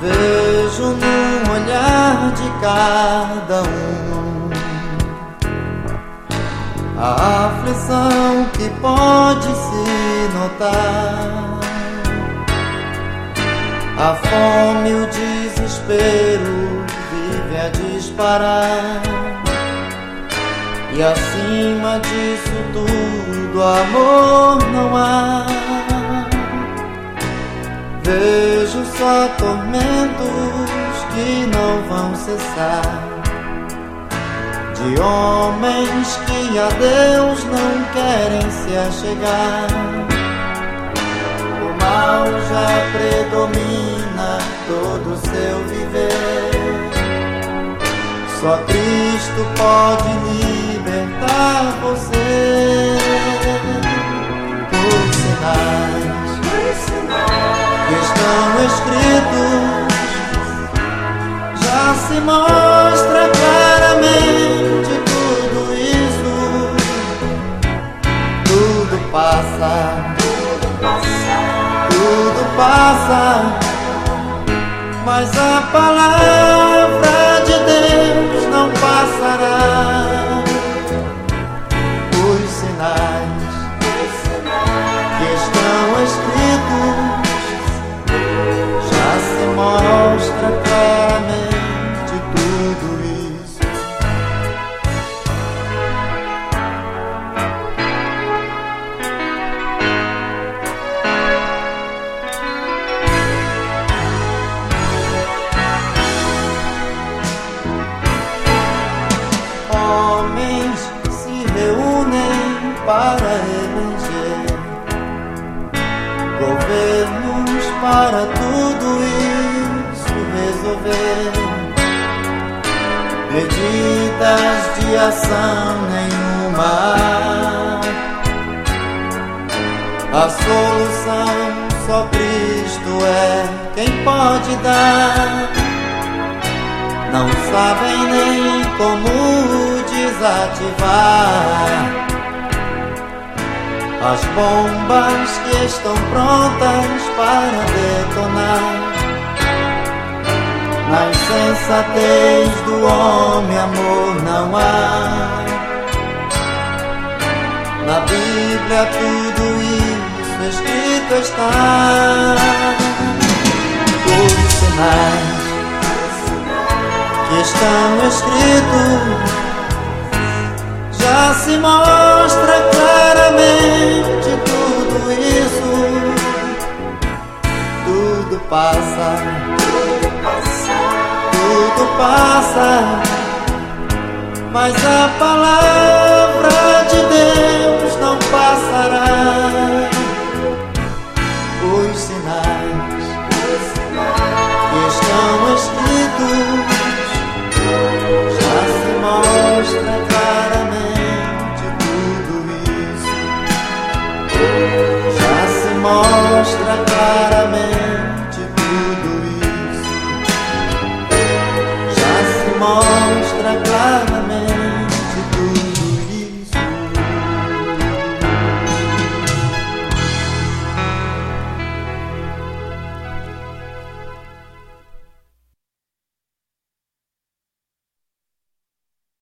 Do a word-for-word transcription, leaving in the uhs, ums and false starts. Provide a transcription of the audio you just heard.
Vejo no olhar de cada um a aflição que pode se notar, a fome e o desespero vive a disparar, e acima disso tudo amor não há. Vejo só tormentos que não vão cessar, de homens que a Deus não querem se achegar. O mal já predomina todo o seu viver, só Cristo pode libertar você. Os sinais que estão escritos já se mostra claramente tudo isso. Tudo passa, tudo passa, tudo passa, mas a palavra de Deus não passará. Os sinais que estão escritos já se mostra claramente tudo isso. Homens se reúnem para eleger governos para tudo isso resolver, medidas de ação nenhuma. A solução só Cristo é quem pode dar. Não sabem nem como desativar as bombas que estão prontas para detonar. Na insensatez do homem amor não há. Na Bíblia tudo isso escrito está. Os sinais que estão escritos já se mostra claramente tudo isso. Tudo passa, tudo passa, mas a palavra de Deus não passará.